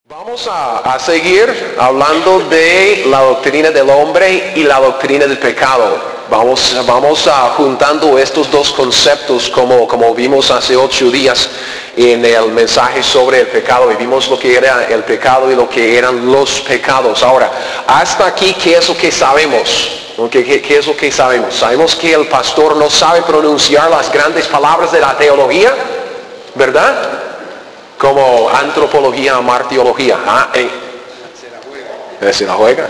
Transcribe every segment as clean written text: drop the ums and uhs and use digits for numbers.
Vamos a seguir hablando de la doctrina del hombre y la doctrina del pecado. Vamos juntando estos dos conceptos como vimos hace 8 días en el mensaje sobre el pecado. Y vimos lo que era el pecado y lo que eran los pecados. Ahora, hasta aquí, ¿qué es lo que sabemos? ¿Qué es lo que sabemos? Sabemos que el pastor no sabe pronunciar las grandes palabras de la teología, ¿verdad? Como antropología, martiología. Se la juega.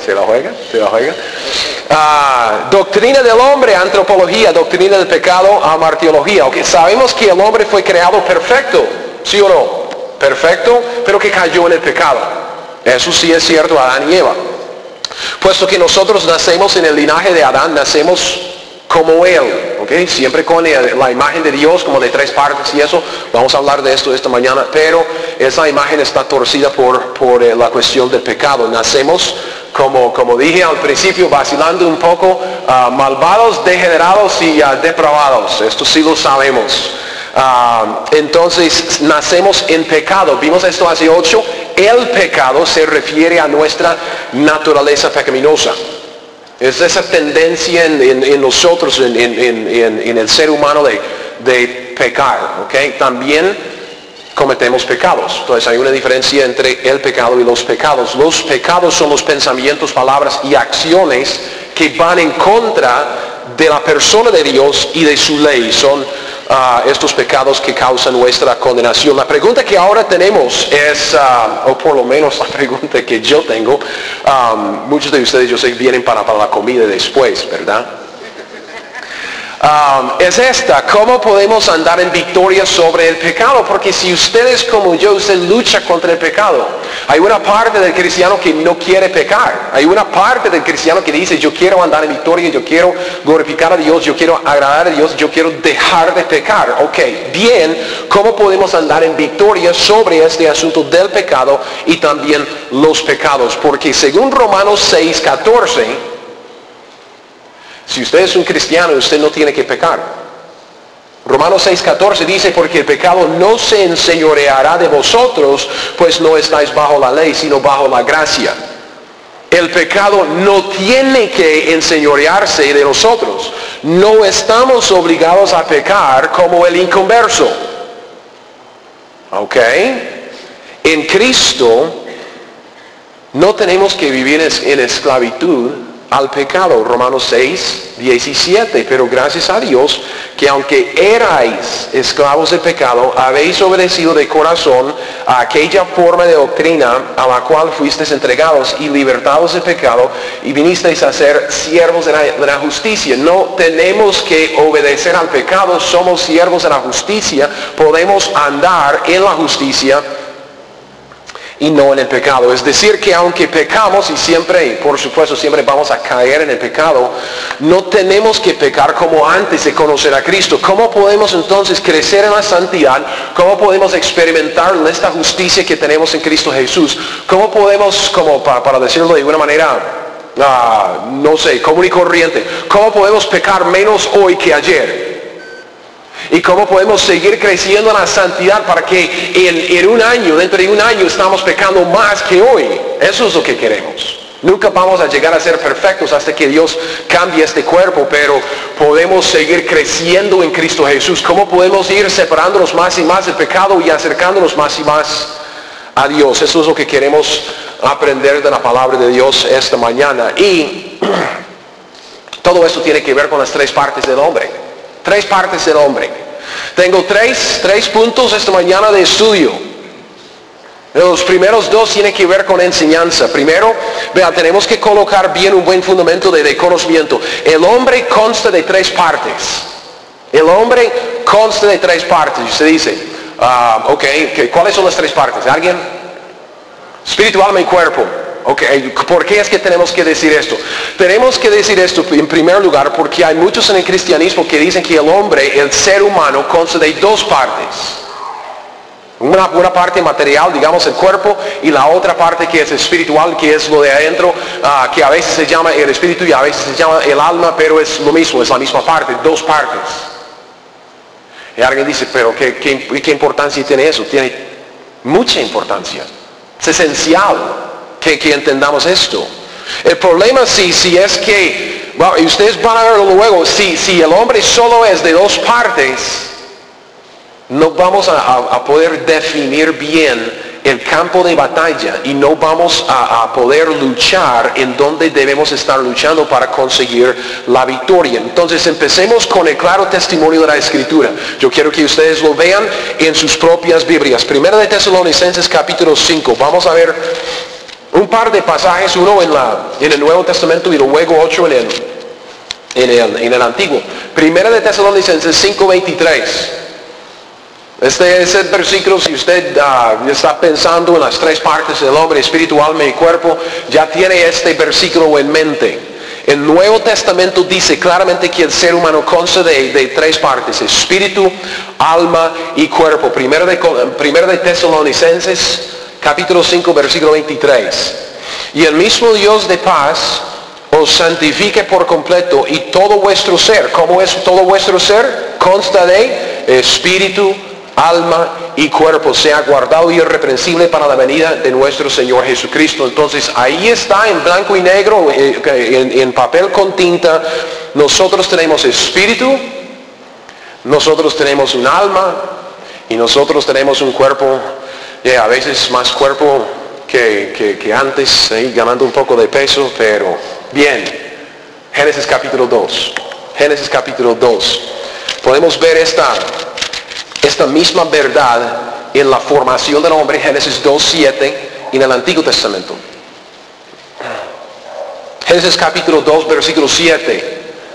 Doctrina del hombre, antropología. Doctrina del pecado, martiología. Okay. Sabemos que el hombre fue creado perfecto, ¿sí o no? Perfecto, pero que cayó en el pecado. Eso sí es cierto, Adán y Eva. Puesto que nosotros nacemos en el linaje de Adán, nacemos como él, ¿ok? Siempre con la imagen de Dios como de 3 partes y eso. Vamos a hablar de esto esta mañana, pero esa imagen está torcida por la cuestión del pecado. Nacemos, como dije al principio, vacilando un poco, malvados, degenerados y depravados. Esto sí lo sabemos. Entonces nacemos en pecado. Vimos esto hace 8. El pecado se refiere a nuestra naturaleza pecaminosa. Es esa tendencia en nosotros, en el ser humano de pecar, ¿ok? También cometemos pecados. Entonces hay una diferencia entre el pecado y los pecados. Los pecados son los pensamientos, palabras y acciones que van en contra de la persona de Dios y de su ley. Son estos pecados que causan nuestra condenación. La pregunta que ahora tenemos es, o por lo menos la pregunta que yo tengo, muchos de ustedes yo sé vienen para la comida después, ¿verdad? Es esta: ¿cómo podemos andar en victoria sobre el pecado? Porque si ustedes como yo, usted lucha contra el pecado. Hay una parte del cristiano que no quiere pecar. Hay una parte del cristiano que dice: yo quiero andar en victoria, yo quiero glorificar a Dios, yo quiero agradar a Dios, yo quiero dejar de pecar. Ok, bien, ¿cómo podemos andar en victoria sobre este asunto del pecado y también los pecados? Porque según Romanos 6:14, si usted es un cristiano, usted no tiene que pecar. Romanos 6:14 dice: porque el pecado no se enseñoreará de vosotros, pues no estáis bajo la ley, sino bajo la gracia. El pecado no tiene que enseñorearse de nosotros. No estamos obligados a pecar como el inconverso. ¿Ok? En Cristo no tenemos que vivir en esclavitud al pecado. Romanos 6:17. Pero gracias a Dios que aunque erais esclavos del pecado, habéis obedecido de corazón a aquella forma de doctrina a la cual fuisteis entregados, y libertados del pecado, y vinisteis a ser siervos de la justicia. No tenemos que obedecer al pecado, somos siervos de la justicia. Podemos andar en la justicia y no en el pecado. Es decir, que aunque pecamos, y siempre, por supuesto, siempre vamos a caer en el pecado, no tenemos que pecar como antes de conocer a Cristo. ¿Cómo podemos entonces crecer en la santidad? ¿Cómo podemos experimentar esta justicia que tenemos en Cristo Jesús? ¿Cómo podemos, para decirlo de una manera, no sé, común y corriente, cómo podemos pecar menos hoy que ayer? ¿Y cómo podemos seguir creciendo en la santidad para que dentro de un año estamos pecando más que hoy? Eso es lo que queremos. Nunca vamos a llegar a ser perfectos hasta que Dios cambie este cuerpo, pero podemos seguir creciendo en Cristo Jesús. ¿Cómo podemos ir separándonos más y más del pecado y acercándonos más y más a Dios? Eso es lo que queremos aprender de la palabra de Dios esta mañana. Y todo esto tiene que ver con las 3 partes del hombre. 3 partes del hombre. Tengo tres puntos esta mañana de estudio. Los primeros 2 tienen que ver con enseñanza. Primero, tenemos que colocar bien un buen fundamento de conocimiento. El hombre consta de 3 partes. El hombre consta de 3 partes. Y usted dice, ¿cuáles son las 3 partes? ¿Alguien? Espíritu, alma y cuerpo. Ok, ¿por qué es que tenemos que decir esto? Tenemos que decir esto en primer lugar porque hay muchos en el cristianismo que dicen que el hombre, el ser humano, consta de 2 partes. Una parte material, digamos el cuerpo, y la otra parte que es espiritual, que es lo de adentro, que a veces se llama el espíritu y a veces se llama el alma, pero es lo mismo, es la misma parte, 2 partes. Y alguien dice, pero ¿qué importancia tiene eso? Tiene mucha importancia. Es esencial que entendamos esto. El problema si es que, bueno, y ustedes van a verlo luego, si el hombre solo es de dos partes, no vamos a poder definir bien el campo de batalla y no vamos a poder luchar en donde debemos estar luchando para conseguir la victoria. Entonces empecemos con el claro testimonio de la Escritura. Yo quiero que ustedes lo vean en sus propias Biblias. Primera de Tesalonicenses capítulo 5. Vamos a ver un par de pasajes, uno en el Nuevo Testamento y luego otro en el Antiguo. Primera de Tesalonicenses 5:23. Este es el versículo, si usted está pensando en las tres partes del hombre, espíritu, alma y cuerpo, ya tiene este versículo en mente. El Nuevo Testamento dice claramente que el ser humano consta de tres partes, espíritu, alma y cuerpo. Primero de Tesalonicenses, capítulo 5, versículo 23. Y el mismo Dios de paz os santifique por completo y todo vuestro ser. ¿Cómo es todo vuestro ser? Consta de espíritu, alma y cuerpo, sea guardado y irreprensible para la venida de nuestro Señor Jesucristo. Entonces ahí está en blanco y negro, en papel con tinta, nosotros tenemos espíritu, nosotros tenemos un alma y nosotros tenemos un cuerpo, a veces más cuerpo que antes, ganando un poco de peso, pero bien. Génesis capítulo 2. Génesis capítulo 2. Podemos ver esta misma verdad en la formación del hombre, Génesis 2:7, en el Antiguo Testamento. Génesis capítulo 2, versículo 7.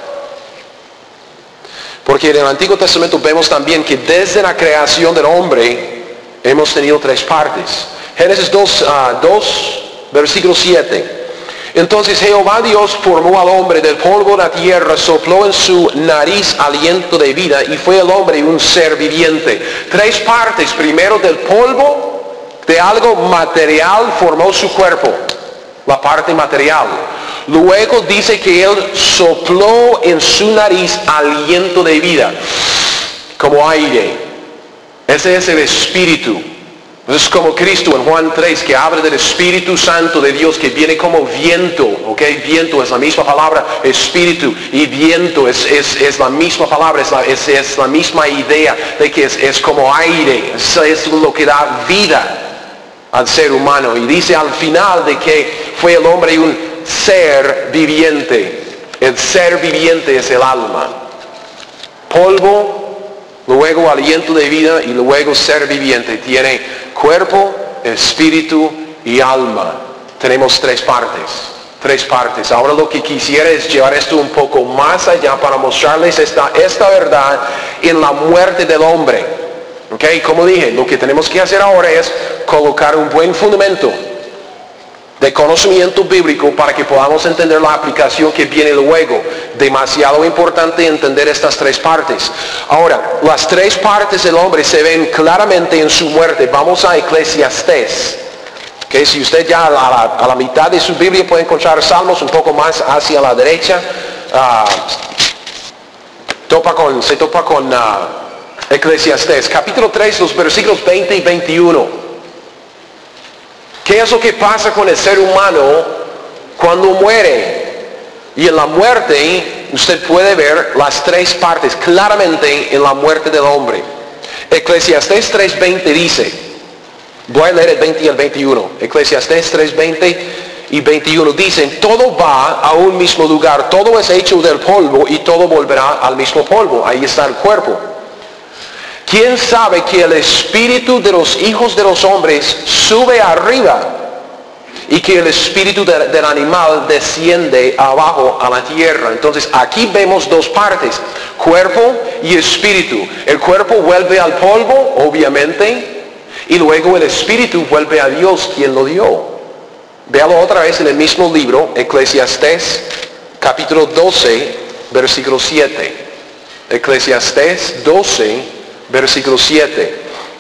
Porque en el Antiguo Testamento vemos también que desde la creación del hombre hemos tenido tres partes. Génesis 2, versículo 7. Entonces Jehová Dios formó al hombre del polvo de la tierra, sopló en su nariz aliento de vida y fue el hombre un ser viviente. Tres partes. Primero, del polvo, de algo material, formó su cuerpo, la parte material. Luego dice que él sopló en su nariz aliento de vida, como aire. Ese es el espíritu. Es como Cristo en Juan 3, que habla del Espíritu Santo de Dios que viene como viento, ¿ok? Viento es la misma palabra, espíritu y viento es la misma palabra, es la misma idea de que es como aire, es lo que da vida al ser humano. Y dice al final de que fue el hombre un ser viviente. El ser viviente es el alma. Polvo, luego aliento de vida y luego ser viviente. Tiene cuerpo, espíritu y alma. Tenemos tres partes. Tres partes. Ahora lo que quisiera es llevar esto un poco más allá para mostrarles esta verdad en la muerte del hombre. ¿Ok? Como dije, lo que tenemos que hacer ahora es colocar un buen fundamento de conocimiento bíblico para que podamos entender la aplicación que viene luego. Demasiado importante entender estas tres partes. Ahora, las tres partes del hombre se ven claramente en su muerte. Vamos a Eclesiastés. Okay, si usted ya a la mitad de su Biblia puede encontrar Salmos, un poco más hacia la derecha, se topa con Eclesiastés. Capítulo 3, los versículos 20 y 21. ¿Qué es lo que pasa con el ser humano cuando muere? Y en la muerte usted puede ver las tres partes claramente en la muerte del hombre. Eclesiastés 3:20 dice, voy a leer el 20 y el 21. Eclesiastés 3:20 y 21 dicen, todo va a un mismo lugar, todo es hecho del polvo y todo volverá al mismo polvo. Ahí está el cuerpo. ¿Quién sabe que el espíritu de los hijos de los hombres sube arriba y que el espíritu del animal desciende abajo a la tierra? Entonces aquí vemos dos partes, cuerpo y espíritu. El cuerpo vuelve al polvo, obviamente, y luego el espíritu vuelve a Dios, quien lo dio. Véalo otra vez en el mismo libro, Eclesiastés, capítulo 12, versículo 7. Eclesiastés 12, versículo 7.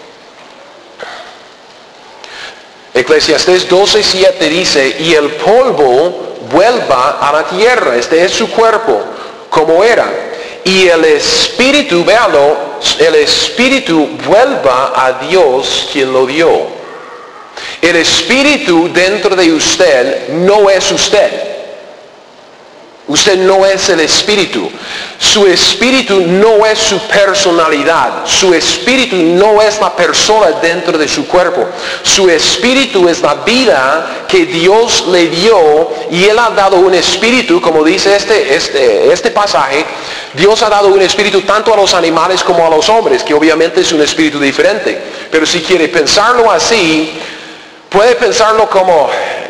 Eclesiastés 12:7 dice, y el polvo vuelva a la tierra, este es su cuerpo, como era. Y el espíritu, véalo, el espíritu vuelva a Dios quien lo dio. El espíritu dentro de usted no es usted. Usted no es el espíritu. Su espíritu no es su personalidad. Su espíritu no es la persona dentro de su cuerpo. Su espíritu es la vida que Dios le dio, y Él ha dado un espíritu, como dice este pasaje. Dios ha dado un espíritu tanto a los animales como a los hombres, que obviamente es un espíritu diferente. Pero si quiere pensarlo así, puede pensarlo como,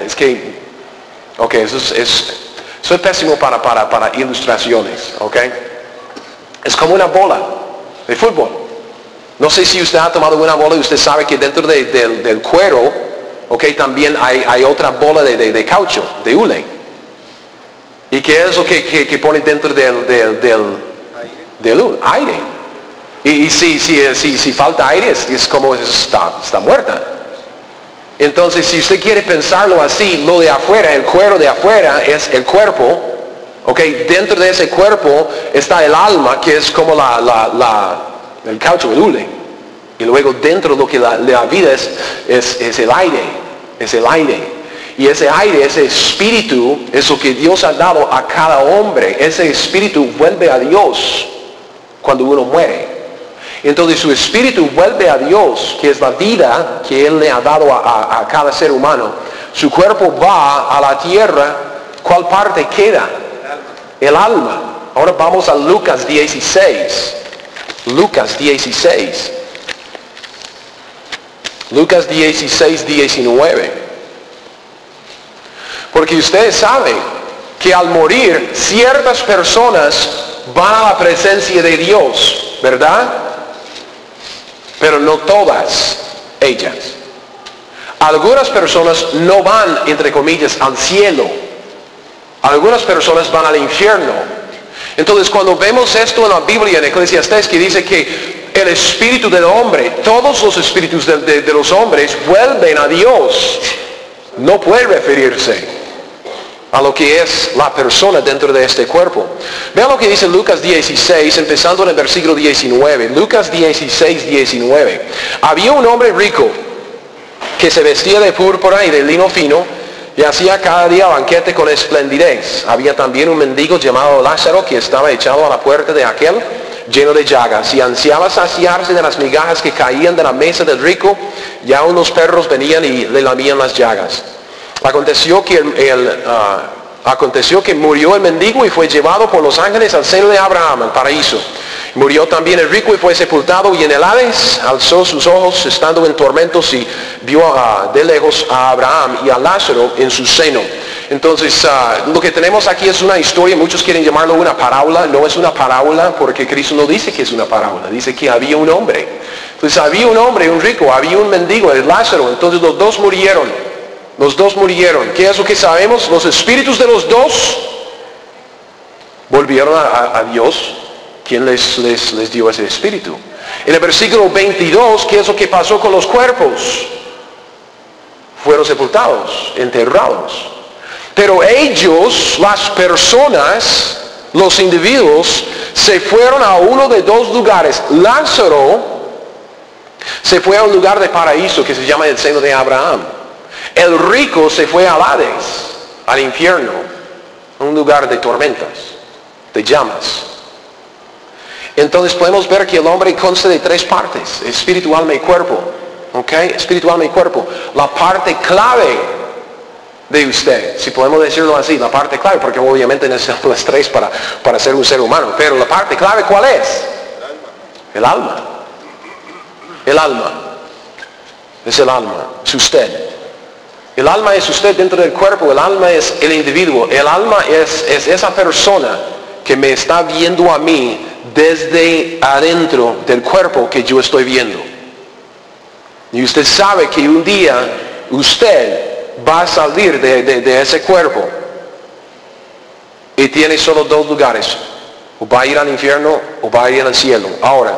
soy pésimo para ilustraciones, ¿ok? Es como una bola de fútbol. No sé si usted ha tomado una bola y usted sabe que dentro del cuero, ¿ok? También hay otra bola de caucho, de hule. ¿Y qué es lo que pone dentro del aire? Y si falta aire, es como está muerta. Entonces, si usted quiere pensarlo así, lo de afuera, el cuero de afuera es el cuerpo, ¿ok? Dentro de ese cuerpo está el alma, que es como el caucho, el hule. Y luego dentro lo que la vida es el aire. Y ese aire, ese espíritu, es lo que Dios ha dado a cada hombre. Ese espíritu vuelve a Dios cuando uno muere. Entonces su espíritu vuelve a Dios, que es la vida que Él le ha dado a cada ser humano. Su cuerpo va a la tierra. ¿Cuál parte queda? El alma. Ahora vamos a Lucas 16. Lucas 16. Lucas 16, 19. Porque ustedes saben que al morir ciertas personas van a la presencia de Dios, ¿verdad? Pero no todas ellas. Algunas personas no van, entre comillas, al cielo. Algunas personas van al infierno. Entonces, cuando vemos esto en la Biblia, en Eclesiastés, que dice que el espíritu del hombre, todos los espíritus de los hombres vuelven a Dios, no puede referirse a lo que es la persona dentro de este cuerpo. Vean lo que dice Lucas 16, empezando en el versículo 19. Lucas 16, 19. Había un hombre rico que se vestía de púrpura y de lino fino y hacía cada día banquete con esplendidez. Había también un mendigo llamado Lázaro que estaba echado a la puerta de aquel, lleno de llagas, y ansiaba saciarse de las migajas que caían de la mesa del rico, y aun los perros venían y le lamían las llagas. Aconteció que murió el mendigo y fue llevado por los ángeles al seno de Abraham, al paraíso. Murió también el rico y fue sepultado, y en el Hades alzó sus ojos estando en tormentos y vio de lejos a Abraham y a Lázaro en su seno. Entonces, lo que tenemos aquí es una historia. Muchos quieren llamarlo una parábola. No es una parábola porque Cristo no dice que es una parábola. Dice que había un hombre. Entonces había un hombre, un rico, había un mendigo, el Lázaro. Entonces los dos murieron. Los dos murieron. ¿Qué es lo que sabemos? Los espíritus de los dos volvieron a Dios, quien les dio ese espíritu. En el versículo 22, ¿qué es lo que pasó con los cuerpos? Fueron sepultados, enterrados. Pero ellos, las personas, los individuos, se fueron a uno de dos lugares. Lázaro se fue a un lugar de paraíso que se llama el seno de Abraham. El rico se fue al Hades, al infierno, un lugar de tormentas, de llamas. Entonces podemos ver que el hombre consta de tres partes: espíritu, alma y cuerpo. ¿Ok? Espíritu, alma y cuerpo. La parte clave de usted, si podemos decirlo así, la parte clave, porque obviamente necesitamos las tres para ser un ser humano. Pero la parte clave, ¿cuál es? El alma. El alma. Es el alma. Es usted. El alma es usted dentro del cuerpo. El alma es el individuo. El alma es esa persona que me está viendo a mí desde adentro del cuerpo que yo estoy viendo. Y usted sabe que un día usted va a salir de ese cuerpo y tiene solo dos lugares: o va a ir al infierno o va a ir al cielo. Ahora,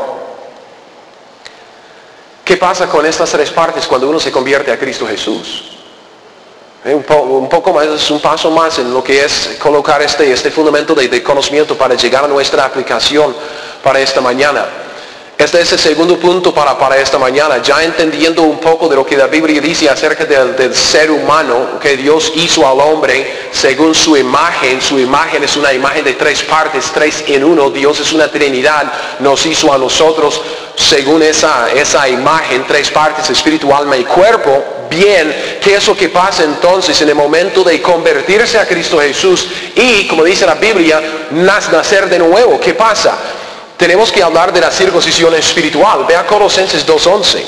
¿qué pasa con estas tres partes cuando uno se convierte a Cristo Jesús? Un poco más, es un paso más en lo que es colocar este fundamento de conocimiento para llegar a nuestra aplicación para esta mañana. Este es el segundo punto para esta mañana, ya entendiendo un poco de lo que la Biblia dice acerca del ser humano, que Dios hizo al hombre según su imagen. Su imagen es una imagen de tres partes, tres en uno. Dios es una Trinidad, nos hizo a nosotros según esa imagen, tres partes, espíritu, alma y cuerpo. Bien, ¿qué es lo que pasa entonces en el momento de convertirse a Cristo Jesús y, como dice la Biblia, nacer de nuevo? ¿Qué pasa? Tenemos que hablar de la circuncisión espiritual. Vea Colosenses 2:11.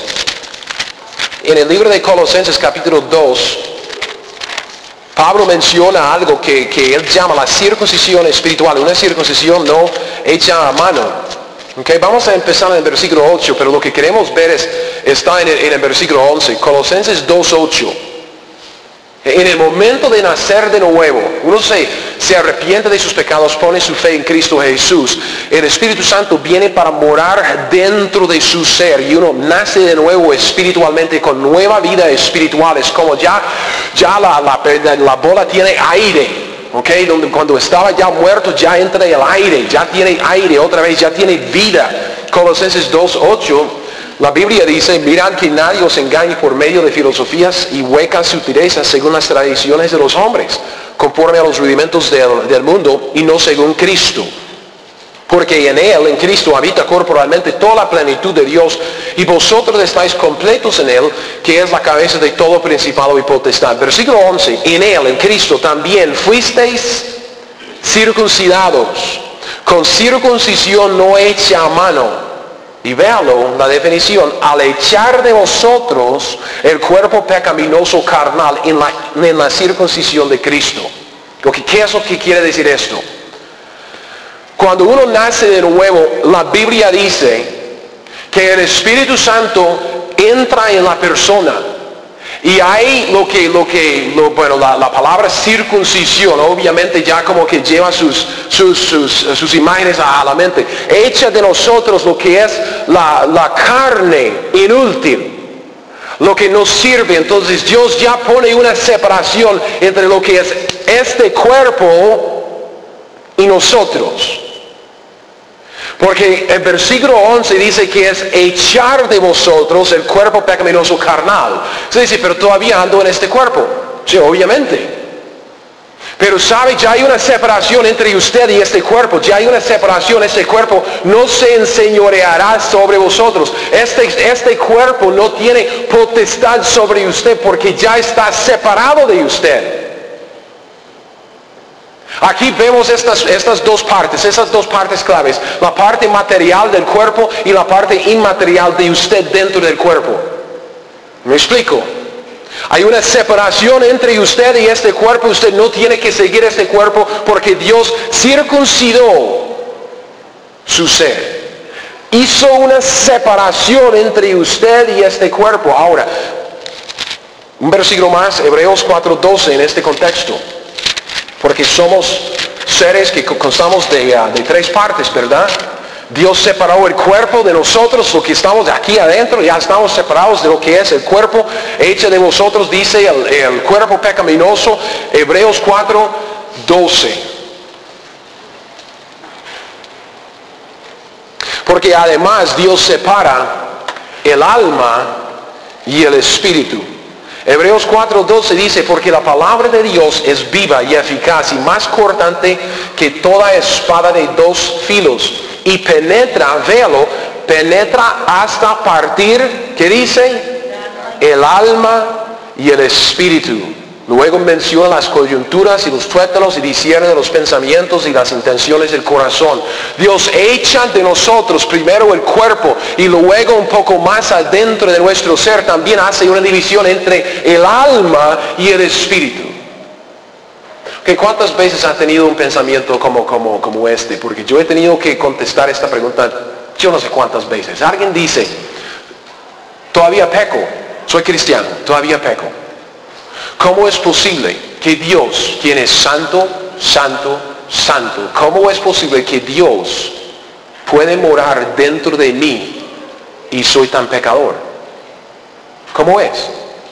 En el libro de Colosenses capítulo 2, Pablo menciona algo que él llama la circuncisión espiritual, una circuncisión no hecha a mano. Okay, vamos a empezar en el versículo 8, pero lo que queremos ver está en el versículo 11, Colosenses 2:8. En el momento de nacer de nuevo, uno se arrepiente de sus pecados, pone su fe en Cristo Jesús. El Espíritu Santo viene para morar dentro de su ser y uno nace de nuevo espiritualmente con nueva vida espiritual. Es como ya la bola tiene aire. Okay, cuando estaba ya muerto ya entra el aire, ya tiene aire otra vez, ya tiene vida. Colosenses 2:8. La Biblia dice, mirad que nadie os engañe por medio de filosofías y huecas sutilezas según las tradiciones de los hombres, conforme a los rudimentos del mundo y no según Cristo. Porque en Cristo, habita corporalmente toda la plenitud de Dios y vosotros estáis completos en Él, que es la cabeza de todo principado y potestad. Versículo 11, en Cristo también fuisteis circuncidados, con circuncisión no hecha a mano. Y véalo, la definición, al echar de vosotros el cuerpo pecaminoso carnal en la circuncisión de Cristo. ¿Qué es lo que quiere decir esto? Cuando uno nace de nuevo, la Biblia dice que el Espíritu Santo entra en la persona. Y hay la palabra circuncisión, obviamente ya como que lleva sus imágenes a la mente. Echa de nosotros lo que es la carne inútil, lo que nos sirve. Entonces Dios ya pone una separación entre lo que es este cuerpo y nosotros. Porque el versículo 11 dice que es echar de vosotros el cuerpo pecaminoso carnal. Se dice, pero todavía ando en este cuerpo. Sí, obviamente. Pero sabe, ya hay una separación entre usted y este cuerpo. Ya hay una separación. Este cuerpo no se enseñoreará sobre vosotros. Este cuerpo no tiene potestad sobre usted porque ya está separado de usted. Aquí vemos esas dos partes claves, la parte material del cuerpo y la parte inmaterial de usted dentro del cuerpo. ¿Me explico? Hay una separación entre usted y este cuerpo. Usted no tiene que seguir este cuerpo porque Dios circuncidó su ser. Hizo una separación entre usted y este cuerpo. Ahora, un versículo más, Hebreos 4:12 en este contexto. Porque somos seres que constamos de tres partes, ¿verdad? Dios separó el cuerpo de nosotros, lo que estamos aquí adentro, ya estamos separados de lo que es el cuerpo. Echa de vosotros, dice el cuerpo pecaminoso, Hebreos 4:12. Porque además Dios separa el alma y el espíritu. Hebreos 4:12 dice, porque la palabra de Dios es viva y eficaz y más cortante que toda espada de dos filos y penetra hasta partir, ¿qué dice? El alma y el espíritu. Luego menciona las coyunturas y los tuétanos y discierne los pensamientos y las intenciones del corazón. Dios echa de nosotros primero el cuerpo y luego un poco más adentro de nuestro ser también hace una división entre el alma y el espíritu. ¿Cuántas veces ha tenido un pensamiento como este? Porque yo he tenido que contestar esta pregunta yo no sé cuántas veces. Alguien dice, todavía peco, soy cristiano, todavía peco. ¿Cómo es posible que Dios, quien es santo, santo, santo, cómo es posible que Dios puede morar dentro de mí y soy tan pecador? ¿Cómo es?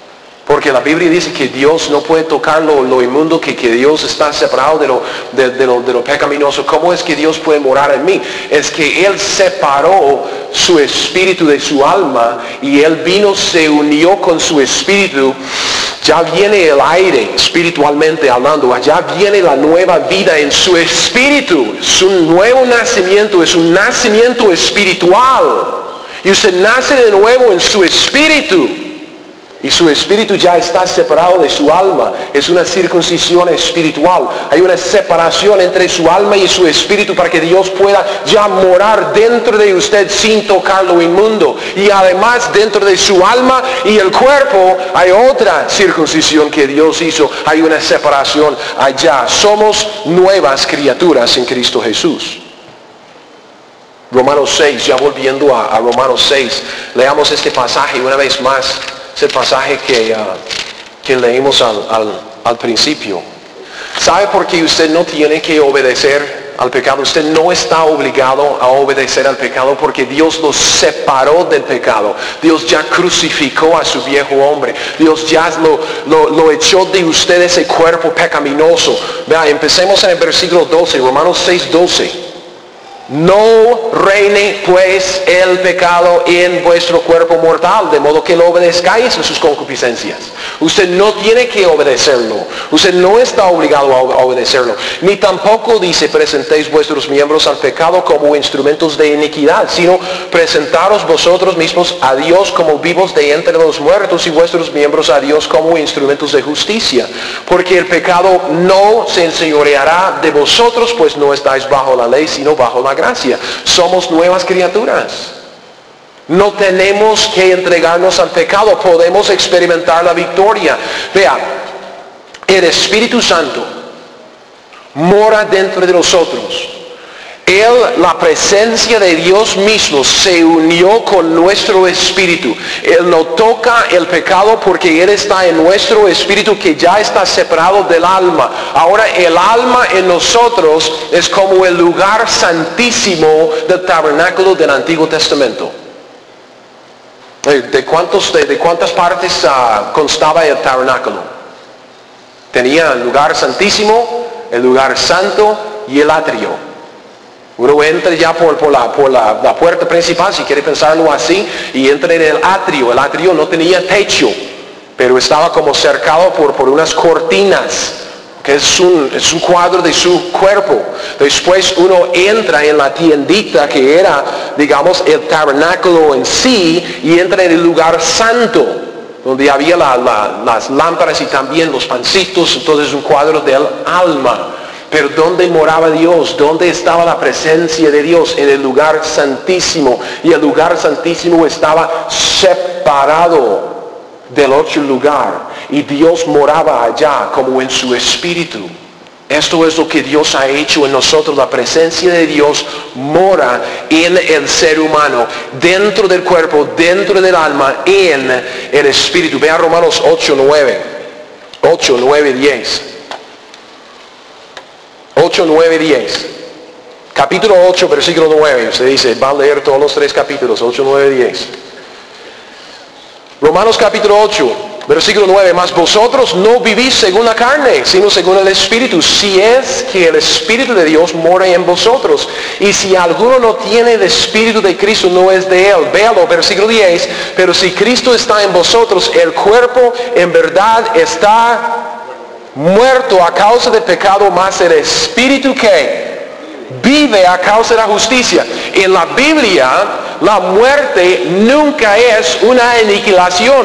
Porque la Biblia dice que Dios no puede tocar lo inmundo, que Dios está separado de lo pecaminoso. ¿Cómo es que Dios puede morar en mí? Es que Él separó su espíritu de su alma y Él vino, se unió con su espíritu. Ya viene el aire espiritualmente hablando, allá viene la nueva vida en su espíritu. Es un nuevo nacimiento, es un nacimiento espiritual. Y usted nace de nuevo en su espíritu. Y su espíritu ya está separado de su alma. Es una circuncisión espiritual. Hay una separación entre su alma y su espíritu para que Dios pueda ya morar dentro de usted sin tocar lo inmundo. Y además dentro de su alma y el cuerpo hay otra circuncisión que Dios hizo. Hay una separación allá. Somos nuevas criaturas en Cristo Jesús. Romanos 6, ya volviendo a Romanos 6, leamos este pasaje una vez más. Es el pasaje que leímos al principio. ¿Sabe por qué usted no tiene que obedecer al pecado? Usted no está obligado a obedecer al pecado porque Dios lo separó del pecado. Dios ya crucificó a su viejo hombre. Dios ya lo echó de usted ese cuerpo pecaminoso. Vea, empecemos en el versículo 12, Romanos 6, 12. No reine pues el pecado en vuestro cuerpo mortal, de modo que lo obedezcáis en sus concupiscencias. Usted no tiene que obedecerlo. Usted no está obligado a obedecerlo. Ni tampoco dice presentéis vuestros miembros al pecado como instrumentos de iniquidad, sino presentaros vosotros mismos a Dios como vivos de entre los muertos y vuestros miembros a Dios como instrumentos de justicia. Porque el pecado no se enseñoreará de vosotros, pues no estáis bajo la ley, sino bajo la gracia. Somos nuevas criaturas. No tenemos que entregarnos al pecado. Podemos experimentar la victoria. Vea, el Espíritu Santo mora dentro de nosotros. La presencia de Dios mismo se unió con nuestro espíritu. Él no toca el pecado porque Él está en nuestro espíritu que ya está separado del alma. Ahora el alma en nosotros es como el lugar santísimo del tabernáculo del Antiguo Testamento. ¿De cuántas partes constaba el tabernáculo? Tenía el lugar santísimo, el lugar santo y el atrio. Uno entra ya por la puerta principal, si quiere pensarlo así, y entra en el atrio. El atrio no tenía techo, pero estaba como cercado por unas cortinas, que es un cuadro de su cuerpo. Después uno entra en la tiendita que era, digamos, el tabernáculo en sí, y entra en el lugar santo, donde había las lámparas y también los pancitos. Entonces un cuadro del alma. Pero ¿dónde moraba Dios? ¿Dónde estaba la presencia de Dios? En el lugar santísimo. Y el lugar santísimo estaba separado del otro lugar. Y Dios moraba allá como en su espíritu. Esto es lo que Dios ha hecho en nosotros. La presencia de Dios mora en el ser humano, dentro del cuerpo, dentro del alma, en el espíritu. Vean Romanos 8, 9. 8, 9, 10. 8, 9, 10. Capítulo 8, versículo 9. Usted dice, va a leer todos los 3 capítulos, 8, 9, 10. Romanos capítulo 8, versículo 9. Mas vosotros no vivís según la carne, sino según el Espíritu, si es que el Espíritu de Dios mora en vosotros. Y si alguno no tiene el Espíritu de Cristo, no es de él. Véalo, versículo 10. Pero si Cristo está en vosotros, el cuerpo en verdad está muerto a causa del pecado, mas el espíritu que vive a causa de la justicia. En la Biblia, la muerte nunca es una aniquilación.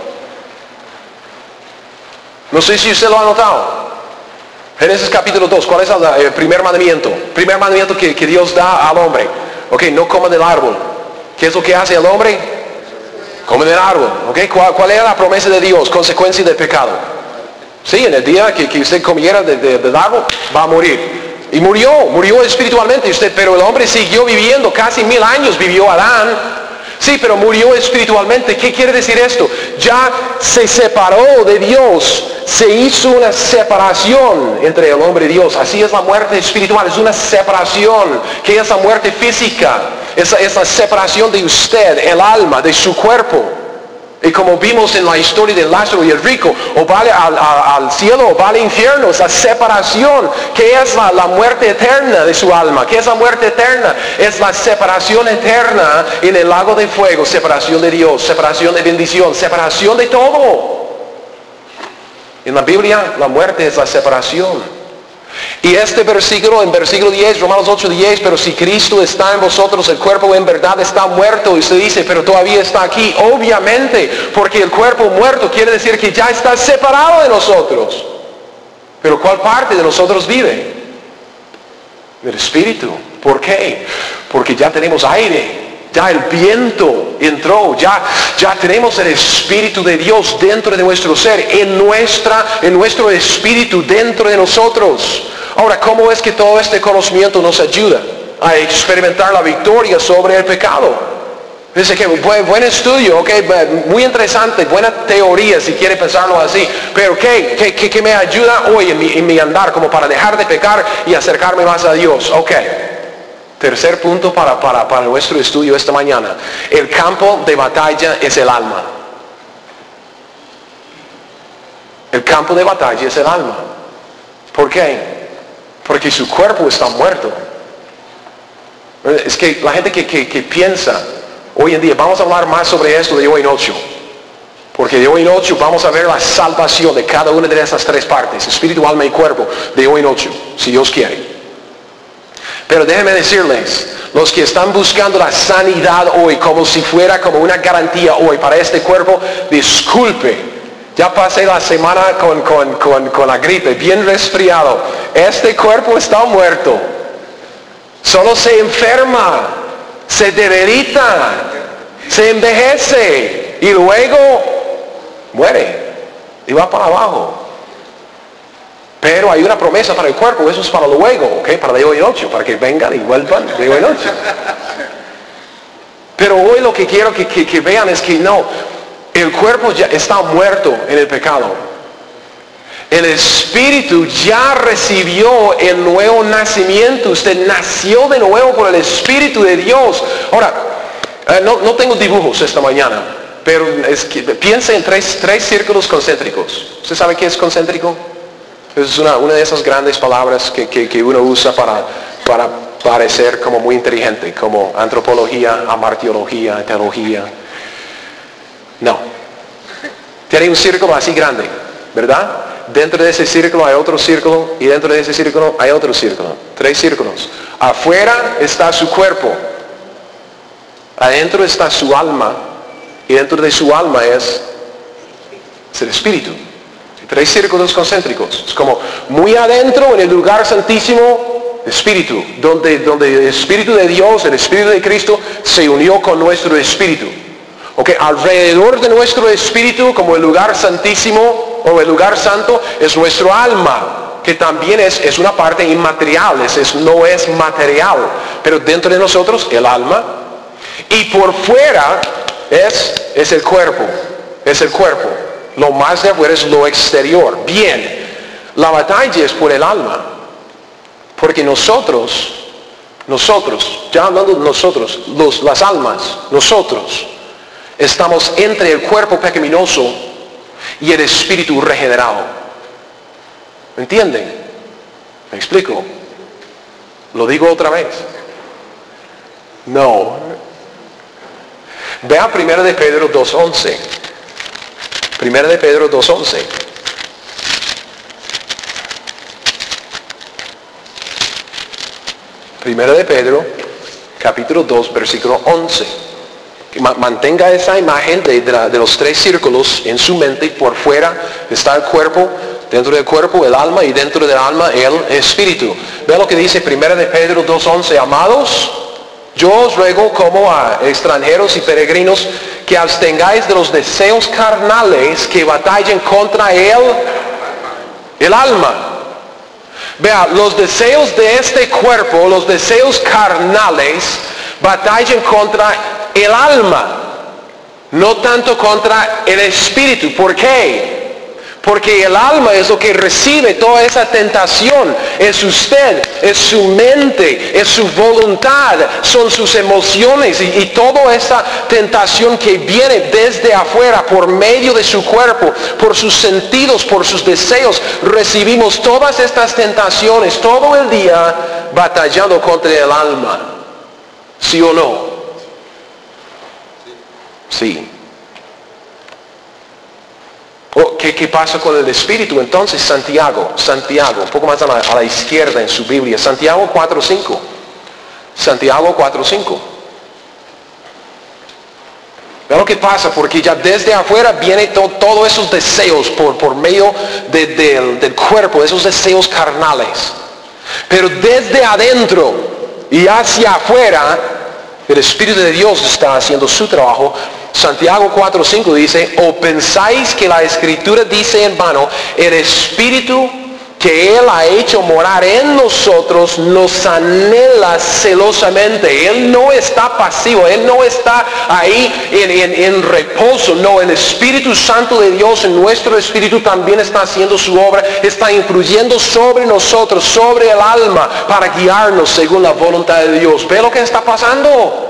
No sé si usted lo ha notado. Génesis capítulo 2, ¿cuál es el primer mandamiento? Primer mandamiento que Dios da al hombre. Ok, no coma del árbol. ¿Qué es lo que hace el hombre? Come del árbol. Ok, ¿cuál era la promesa de Dios? Consecuencia del pecado. Sí, en el día que usted comiera del árbol, va a morir. Y murió espiritualmente usted, pero el hombre siguió viviendo, casi 1000 años vivió Adán. Sí, pero murió espiritualmente. ¿Qué quiere decir esto? Ya se separó de Dios, se hizo una separación entre el hombre y Dios. Así es la muerte espiritual, es una separación. ¿Qué es la muerte física? Es la separación de usted, el alma, de su cuerpo. Y como vimos en la historia de Lázaro y el rico, o vale al cielo o vale al infierno, esa separación. ¿Qué es la muerte eterna de su alma? ¿Qué es la muerte eterna? Es la separación eterna en el lago de fuego, separación de Dios, separación de bendición, separación de todo. En la Biblia la muerte es la separación. Y este versículo, en versículo 10, Romanos 8:10, pero si Cristo está en vosotros, el cuerpo en verdad está muerto. Y se dice, pero todavía está aquí. Obviamente, porque el cuerpo muerto quiere decir que ya está separado de nosotros. Pero ¿cuál parte de nosotros vive? El Espíritu. ¿Por qué? Porque ya tenemos aire. Ya el viento entró, ya tenemos el Espíritu de Dios dentro de nuestro ser, en nuestro espíritu dentro de nosotros. Ahora, ¿cómo es que todo este conocimiento nos ayuda a experimentar la victoria sobre el pecado? Dice que buen estudio, okay, muy interesante, buena teoría si quiere pensarlo así, pero ¿qué me ayuda hoy en mi andar como para dejar de pecar y acercarme más a Dios? Tercer punto para nuestro estudio esta mañana. El campo de batalla es el alma. El campo de batalla es el alma. ¿Por qué? Porque su cuerpo está muerto. Es que la gente que piensa, hoy en día, vamos a hablar más sobre esto de hoy en 8. Porque de hoy en 8 vamos a ver la salvación de cada una de esas tres partes, espíritu, alma y cuerpo, de hoy en 8, si Dios quiere. Pero déjenme decirles, los que están buscando la sanidad hoy como si fuera como una garantía hoy para este cuerpo, disculpe, ya pasé la semana con la gripe, bien resfriado. Este cuerpo está muerto. Solo se enferma, se debilita, se envejece y luego muere y va para abajo. Pero hay una promesa para el cuerpo, eso es para luego, para de hoy en 8, para que vengan y vuelvan de hoy en 8. Pero hoy lo que quiero que vean es que no, el cuerpo ya está muerto en el pecado. El espíritu ya recibió el nuevo nacimiento, usted nació de nuevo por el Espíritu de Dios. Ahora, no tengo dibujos esta mañana, pero piense en tres círculos concéntricos. ¿Usted sabe qué es concéntrico? Es una de esas grandes palabras que uno usa para parecer como muy inteligente, como antropología, amartiología, teología. No. Tiene un círculo así grande, ¿verdad? Dentro de ese círculo hay otro círculo y dentro de ese círculo hay otro círculo. 3 círculos. Afuera está su cuerpo. Adentro está su alma. Y dentro de su alma es el espíritu. 3 círculos concéntricos. Es como muy adentro en el lugar santísimo, espíritu, donde el Espíritu de Dios, el Espíritu de Cristo se unió con nuestro espíritu. Alrededor de nuestro espíritu, como el lugar santísimo o el lugar santo, es nuestro alma, que también es una parte inmaterial, no es material, pero dentro de nosotros el alma, y por fuera es el cuerpo, Lo más de afuera es lo exterior. Bien, la batalla es por el alma. Porque nosotros, ya hablando de nosotros, las almas, nosotros, estamos entre el cuerpo pecaminoso y el espíritu regenerado. ¿Me entienden? ¿Me explico? ¿Lo digo otra vez? No. Vea 1 de Pedro 2:11. 1 de Pedro 2:11. Primera de Pedro, capítulo 2, versículo 11. Mantenga esa imagen de los 3 círculos en su mente. Por fuera está el cuerpo, dentro del cuerpo el alma y dentro del alma el espíritu. Vea lo que dice 1 de Pedro 2:11. Amados, yo os ruego como a extranjeros y peregrinos que abstengáis de los deseos carnales que batallen contra el alma. Vea, los deseos de este cuerpo, los deseos carnales, batallan contra el alma, no tanto contra el espíritu. ¿Por qué? Porque el alma es lo que recibe toda esa tentación. Es usted, es su mente, es su voluntad, son sus emociones y toda esa tentación que viene desde afuera por medio de su cuerpo, por sus sentidos, por sus deseos. Recibimos todas estas tentaciones todo el día batallando contra el alma. ¿Sí o no? Sí. ¿Qué pasa con el Espíritu? Entonces Santiago, un poco más a la izquierda en su Biblia, Santiago 4:5. Santiago 4:5. Vean lo que pasa, porque ya desde afuera vienen todos esos deseos por medio del cuerpo, esos deseos carnales. Pero desde adentro y hacia afuera, el Espíritu de Dios está haciendo su trabajo. Santiago 4:5 dice, ¿o pensáis que la Escritura dice en vano, el Espíritu que Él ha hecho morar en nosotros nos anhela celosamente? Él no está pasivo, Él no está ahí en reposo. No, el Espíritu Santo de Dios en nuestro espíritu también está haciendo su obra, está influyendo sobre nosotros, sobre el alma, para guiarnos según la voluntad de Dios. ¿Ve lo que está pasando?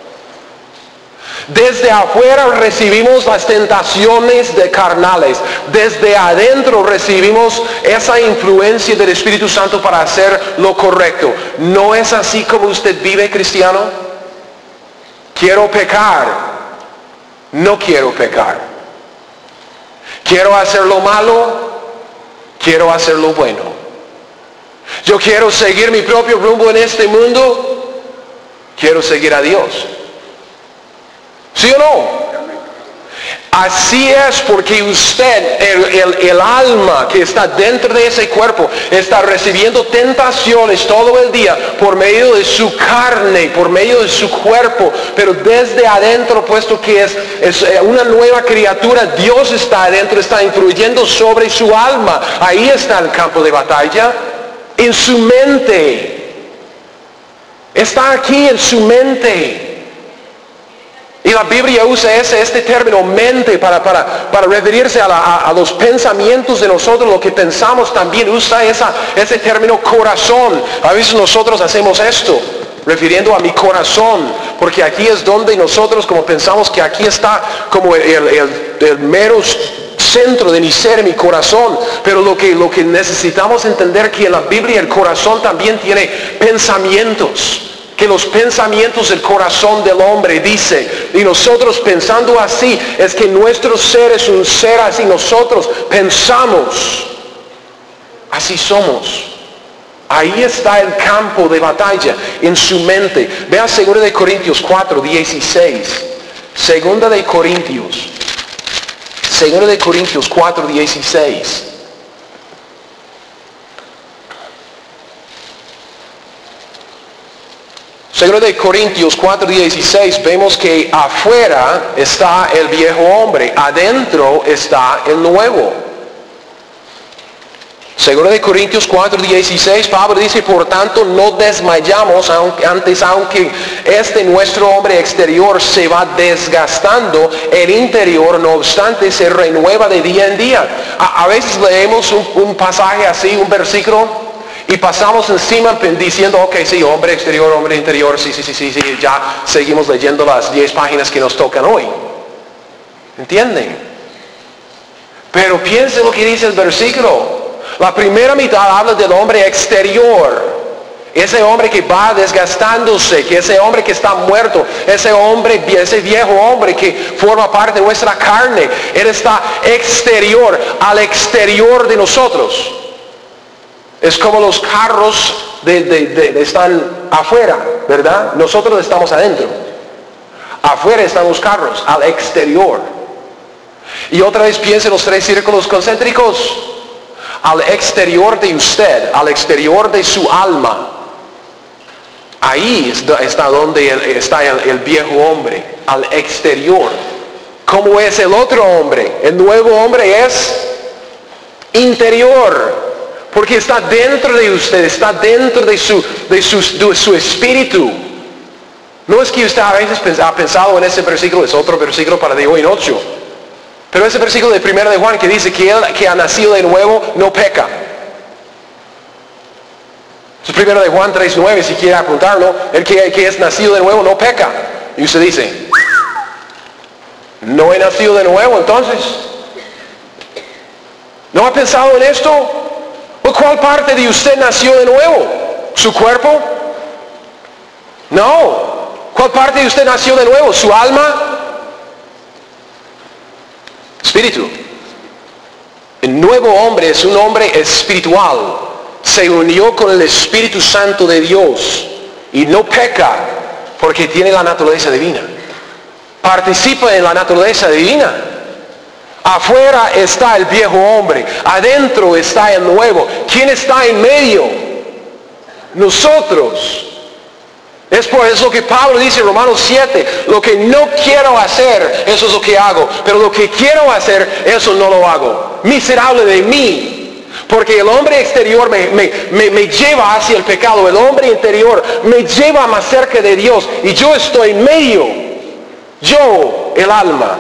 Desde afuera recibimos las tentaciones de carnales. Desde adentro recibimos esa influencia del Espíritu Santo para hacer lo correcto. ¿No es así como usted vive, cristiano? Quiero pecar. No quiero pecar. Quiero hacer lo malo. Quiero hacer lo bueno. Yo quiero seguir mi propio rumbo en este mundo. Quiero seguir a Dios. ¿Sí o no? Así es, porque usted, el alma que está dentro de ese cuerpo, está recibiendo tentaciones todo el día por medio de su carne, por medio de su cuerpo. Pero desde adentro, puesto que es una nueva criatura, Dios está adentro, está influyendo sobre su alma. Ahí está el campo de batalla, en su mente. Está aquí en su mente. Y la Biblia usa este término mente para referirse a los pensamientos de nosotros, lo que pensamos. También usa ese término corazón. A veces nosotros hacemos esto, refiriendo a mi corazón, porque aquí es donde nosotros como pensamos que aquí está como el mero centro de mi ser, mi corazón. Pero lo que necesitamos entender que en la Biblia el corazón también tiene pensamientos. Que los pensamientos del corazón del hombre, dice, y nosotros pensando así, es que nuestro ser es un ser así. Nosotros pensamos, así somos. Ahí está el campo de batalla, en su mente. Vea 2 Corintios 4:16. 2 Corintios 4:16. 2 Corintios 4:16, vemos que afuera está el viejo hombre, adentro está el nuevo. 2 Corintios 4:16, Pablo dice, por tanto no desmayamos aunque este nuestro hombre exterior se va desgastando, el interior no obstante se renueva de día en día. A veces leemos un pasaje así, un versículo, y pasamos encima diciendo, ok, sí, hombre exterior, hombre interior, sí, ya seguimos leyendo las 10 páginas que nos tocan hoy. ¿Entienden? Pero piensen lo que dice el versículo. La primera mitad habla del hombre exterior. Ese hombre que va desgastándose, que ese hombre que está muerto, ese viejo hombre que forma parte de nuestra carne, él está exterior, al exterior de nosotros. Es como los carros están afuera, ¿verdad? Nosotros estamos adentro. Afuera están los carros, al exterior. Y otra vez piensen los 3 círculos concéntricos. Al exterior de usted, al exterior de su alma. Ahí está donde está el viejo hombre, al exterior. ¿Cómo es el otro hombre? El nuevo hombre es interior. Porque está dentro de usted, está dentro de su espíritu. No es que usted a veces ha pensado en ese versículo, es otro versículo para de hoy en 8. Pero ese versículo de 1 de Juan que dice que él que ha nacido de nuevo no peca. Es 1 de Juan 3:9, si quiere apuntarlo. El que es nacido de nuevo no peca. Y usted dice, no he nacido de nuevo entonces. ¿No ha pensado en esto? ¿Cuál parte de usted nació de nuevo? ¿Su cuerpo? No. ¿Cuál parte de usted nació de nuevo? ¿Su alma? Espíritu. El nuevo hombre es un hombre espiritual. Se unió con el Espíritu Santo de Dios y no peca porque tiene la naturaleza divina. Participa en la naturaleza divina. Afuera está el viejo hombre, adentro está el nuevo. ¿Quién está en medio? Nosotros. Es por eso que Pablo dice en Romanos 7, lo que no quiero hacer, eso es lo que hago. Pero lo que quiero hacer, eso no lo hago. Miserable de mí. Porque el hombre exterior me lleva hacia el pecado. El hombre interior me lleva más cerca de Dios. Y yo estoy en medio. Yo, el alma.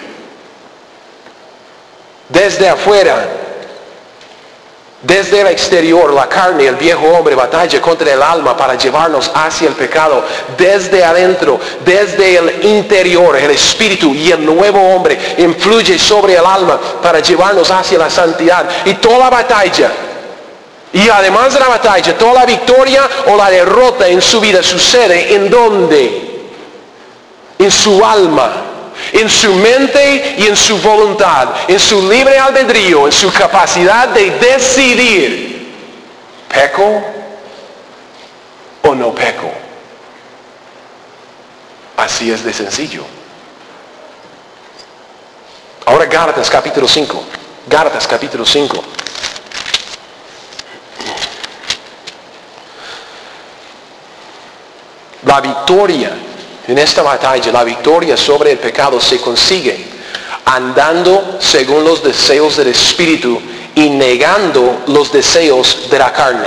Desde afuera, desde el exterior, la carne, el viejo hombre batalla contra el alma para llevarnos hacia el pecado. Desde adentro, desde el interior, el espíritu y el nuevo hombre influye sobre el alma para llevarnos hacia la santidad. Y toda la batalla, y además de la batalla, toda la victoria o la derrota en su vida sucede ¿en dónde? En su alma. En su mente y en su voluntad, en su libre albedrío, en su capacidad de decidir, ¿peco o no peco? Así es de sencillo. Ahora Gálatas capítulo 5. Gálatas capítulo 5. La victoria en esta batalla, la victoria sobre el pecado se consigue andando según los deseos del Espíritu y negando los deseos de la carne.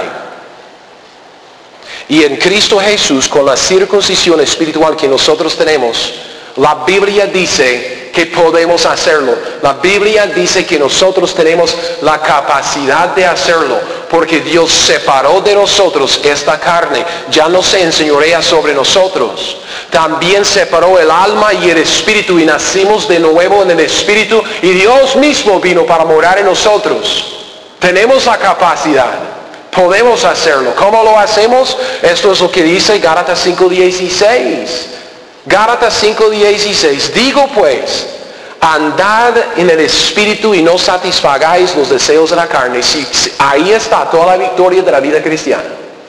Y en Cristo Jesús, con la circuncisión espiritual que nosotros tenemos, la Biblia dice que podemos hacerlo. La Biblia dice que nosotros tenemos la capacidad de hacerlo, porque Dios separó de nosotros esta carne. Ya no se enseñorea sobre nosotros. También separó el alma y el espíritu y nacimos de nuevo en el espíritu y Dios mismo vino para morar en nosotros. Tenemos la capacidad. Podemos hacerlo. ¿Cómo lo hacemos? Esto es lo que dice Gálatas 5:16. Gálatas 5:16. Digo pues, andad en el espíritu y no satisfagáis los deseos de la carne. Ahí está toda la victoria de la vida cristiana.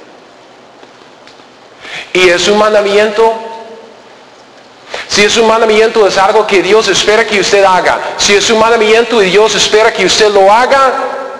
Y es un mandamiento. Si es un mandamiento, es algo que Dios espera que usted haga. Si es un mandamiento y Dios espera que usted lo haga,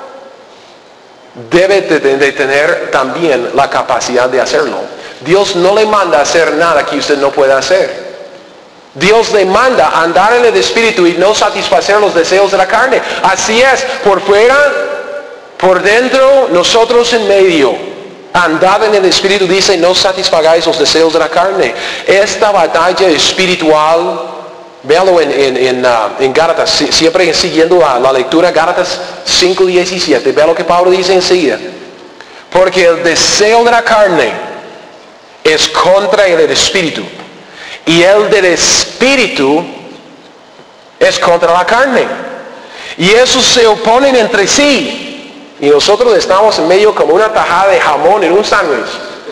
debe de tener también la capacidad de hacerlo. Dios no le manda a hacer nada que usted no pueda hacer. Dios le manda a andar en el espíritu y no satisfacer los deseos de la carne. Así es, por fuera, por dentro, nosotros en medio. Andad en el espíritu, dice, no satisfagáis los deseos de la carne. Esta batalla espiritual, véalo en Gálatas, siempre siguiendo la lectura, Gálatas 5:17. Vea lo que Pablo dice enseguida. Porque el deseo de la carne es contra el espíritu. Y el del espíritu es contra la carne. Y esos se oponen entre sí. Y nosotros estamos en medio como una tajada de jamón en un sándwich.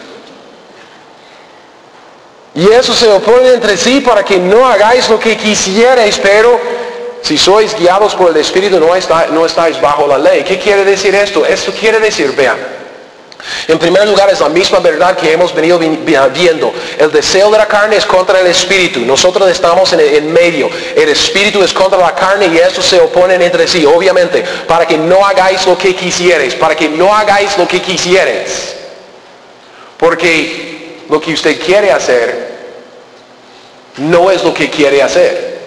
Y eso se opone entre sí para que no hagáis lo que quisierais, pero si sois guiados por el Espíritu no estáis bajo la ley. ¿Qué quiere decir esto? Esto quiere decir, vean, en primer lugar es la misma verdad que hemos venido viendo. El deseo de la carne es contra el Espíritu. Nosotros estamos en medio. El Espíritu es contra la carne y estos se oponen entre sí, obviamente, para que no hagáis lo que quisierais, para que no hagáis lo que quisierais. Porque lo que usted quiere hacer no es lo que quiere hacer.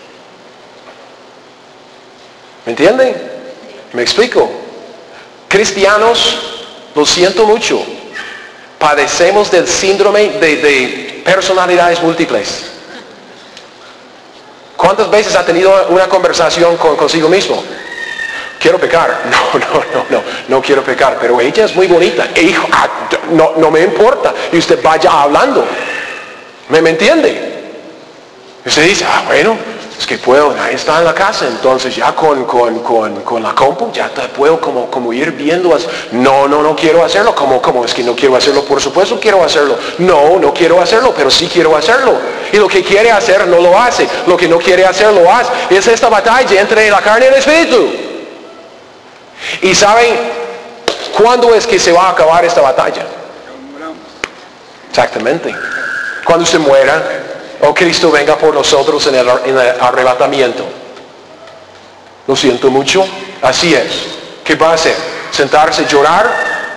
¿Me entienden? ¿Me explico? Cristianos, lo siento mucho, padecemos del síndrome de personalidades múltiples. ¿Cuántas veces ha tenido una conversación consigo mismo? Quiero pecar. No quiero pecar, pero ella es muy bonita. Hijo, no me importa. Y usted vaya hablando. ¿Me entiende? Y usted dice, bueno, es que puedo, ahí está en la casa, entonces ya con la compu ya puedo como ir viendo. No quiero hacerlo. ¿Cómo? Es que no quiero hacerlo. Por supuesto quiero hacerlo. No quiero hacerlo, pero sí quiero hacerlo. Y lo que quiere hacer no lo hace. Lo que no quiere hacer lo hace. Es esta batalla entre la carne y el espíritu. ¿Y saben cuándo es que se va a acabar esta batalla? Exactamente. Cuando usted muera o Cristo venga por nosotros en el arrebatamiento. Lo siento mucho. Así es. ¿Qué va a hacer? ¿Sentarse, llorar?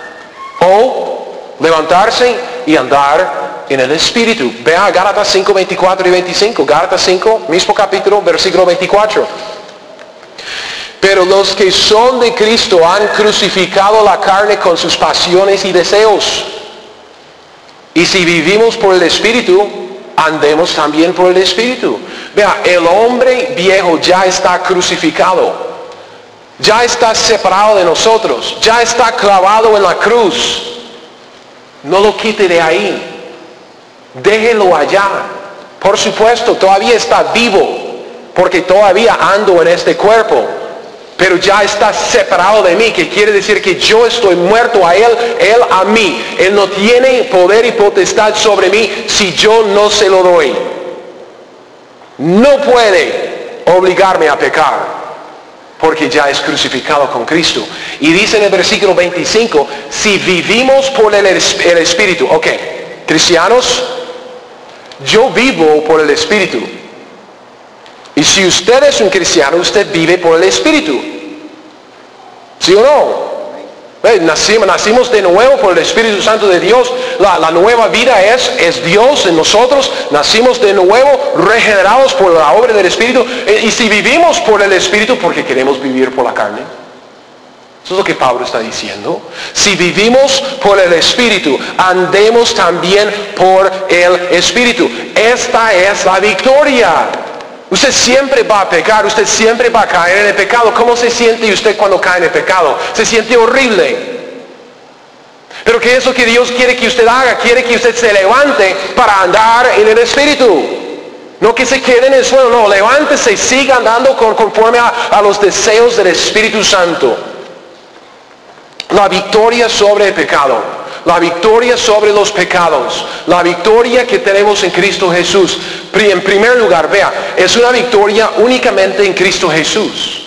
¿O levantarse y andar en el Espíritu? Vea Gálatas 5, 24 y 25. Gálatas 5, mismo capítulo, versículo 24. Pero los que son de Cristo han crucificado la carne con sus pasiones y deseos. Y si vivimos por el Espíritu, andemos también por el Espíritu. Vea, el hombre viejo ya está crucificado. Ya está separado de nosotros. Ya está clavado en la cruz. No lo quite de ahí. Déjelo allá. Por supuesto, todavía está vivo. Porque todavía ando en este cuerpo. Pero ya está separado de mí, que quiere decir que yo estoy muerto a Él a mí. Él no tiene poder y potestad sobre mí si yo no se lo doy. No puede obligarme a pecar, porque ya es crucificado con Cristo. Y dice en el versículo 25, si vivimos por el Espíritu. Ok, cristianos, yo vivo por el Espíritu. Y si usted es un cristiano, usted vive por el Espíritu. ¿Sí o no? Nacimos de nuevo por el Espíritu Santo de Dios. La nueva vida es Dios en nosotros. Nacimos de nuevo, regenerados por la obra del Espíritu. Y si vivimos por el Espíritu, porque queremos vivir por la carne. Eso es lo que Pablo está diciendo. Si vivimos por el Espíritu, andemos también por el Espíritu. Esta es la victoria. Usted siempre va a pecar, usted siempre va a caer en el pecado. ¿Cómo se siente usted cuando cae en el pecado? Se siente horrible. Pero ¿qué es lo que Dios quiere que usted haga? Quiere que usted se levante para andar en el Espíritu. No que se quede en el suelo, no, levántese y siga andando conforme a los deseos del Espíritu Santo. La victoria sobre el pecado. La victoria sobre los pecados. La victoria que tenemos en Cristo Jesús. En primer lugar, vea, es una victoria únicamente en Cristo Jesús.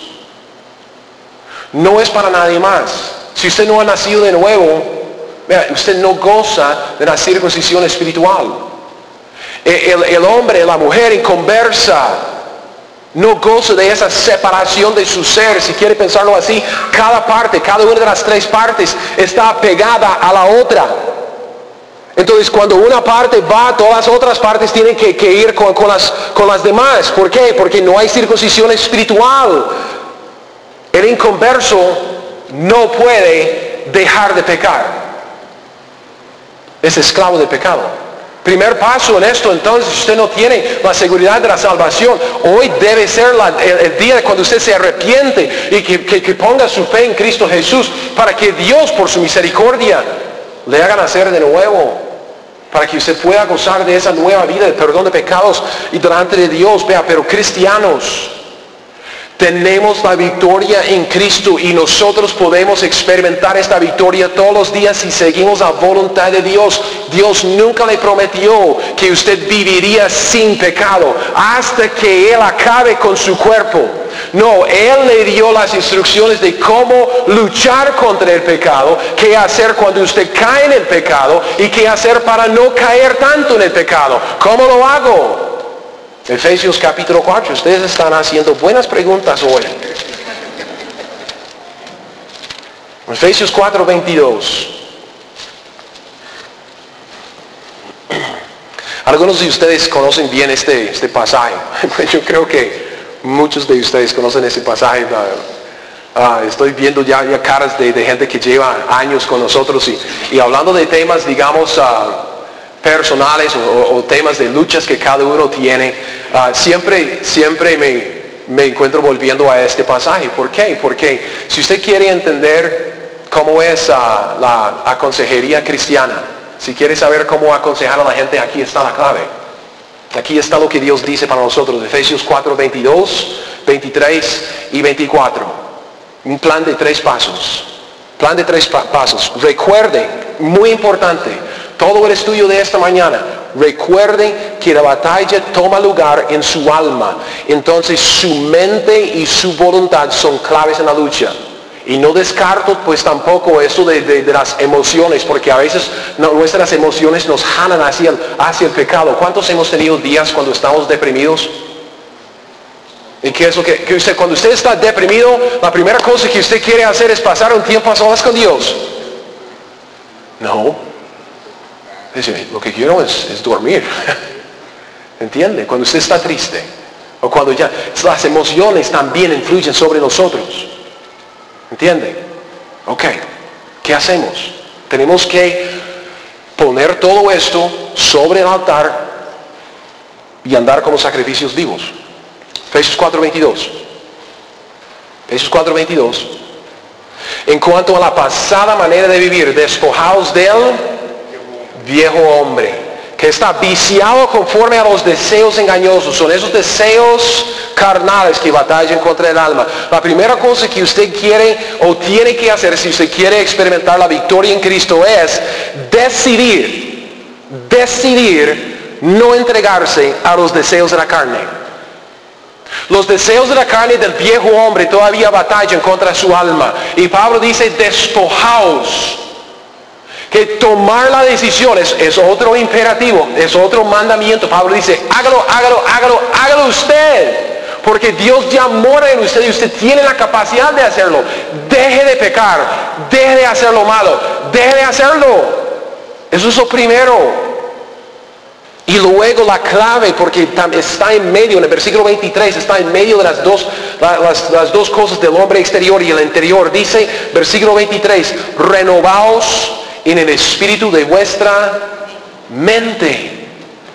No es para nadie más. Si usted no ha nacido de nuevo, vea, usted no goza de la circuncisión espiritual. El hombre, la mujer inconversa, no goza de esa separación de su ser. Si quiere pensarlo así, cada parte, cada una de las tres partes está pegada a la otra. Entonces cuando una parte va, todas las otras partes tienen que ir con las demás. ¿Por qué? Porque no hay circuncisión espiritual. El inconverso no puede dejar de pecar. Es esclavo del pecado. Primer paso en esto, entonces, usted no tiene la seguridad de la salvación. Hoy debe ser el día cuando usted se arrepiente y que ponga su fe en Cristo Jesús para que Dios, por su misericordia, le haga nacer de nuevo. Para que usted pueda gozar de esa nueva vida de perdón de pecados y delante de Dios. Vea, pero cristianos, tenemos la victoria en Cristo y nosotros podemos experimentar esta victoria todos los días si seguimos la voluntad de Dios. Dios nunca le prometió que usted viviría sin pecado hasta que Él acabe con su cuerpo. No, Él le dio las instrucciones de cómo luchar contra el pecado, qué hacer cuando usted cae en el pecado y qué hacer para no caer tanto en el pecado. ¿Cómo lo hago? Efesios capítulo 4, ustedes están haciendo buenas preguntas hoy. Efesios 4, 22. Algunos de ustedes conocen bien este pasaje. Yo creo que muchos de ustedes conocen ese pasaje. Estoy viendo ya caras de gente que lleva años con nosotros y hablando de temas, digamos, personales o temas de luchas que cada uno tiene, siempre me encuentro volviendo a este pasaje. ¿Por qué? Porque si usted quiere entender cómo es la consejería cristiana, si quiere saber cómo aconsejar a la gente, aquí está la clave. Aquí está lo que Dios dice para nosotros, Efesios 4, 22, 23 y 24. Un plan de 3 pasos. Plan de 3 pasos. Recuerden, muy importante, todo el estudio de esta mañana, recuerden que la batalla toma lugar en su alma. Entonces su mente y su voluntad son claves en la lucha. Y no descarto pues tampoco eso de las emociones, porque a veces nuestras emociones nos jalan hacia el pecado. ¿Cuántos hemos tenido días cuando estamos deprimidos? ¿Y qué es lo que usted, cuando usted está deprimido, la primera cosa que usted quiere hacer es pasar un tiempo a solas con Dios? No. Dice, lo que quiero es dormir. ¿Entiende? Cuando usted está triste, o cuando ya las emociones también influyen sobre nosotros. ¿Entiende? Ok, ¿qué hacemos? Tenemos que poner todo esto sobre el altar y andar como sacrificios vivos. Efesios 4:22. Efesios 4:22. En cuanto a la pasada manera de vivir, despojaos del viejo hombre, que está viciado conforme a los deseos engañosos. Son esos deseos carnales que batallan contra el alma. La primera cosa que usted quiere o tiene que hacer si usted quiere experimentar la victoria en Cristo es decidir no entregarse a los deseos de la carne. Los deseos de la carne del viejo hombre todavía batallan contra su alma. Y Pablo dice, despojaos. Que tomar la decisión es otro imperativo, es otro mandamiento. Pablo dice, hágalo usted. Porque Dios ya mora en usted y usted tiene la capacidad de hacerlo. Deje de pecar, deje de hacer lo malo, deje de hacerlo. Eso es lo primero. Y luego la clave, porque está en medio, en el versículo 23, está en medio de las dos cosas del hombre exterior y el interior. Dice, versículo 23, renovaos en el espíritu de vuestra mente.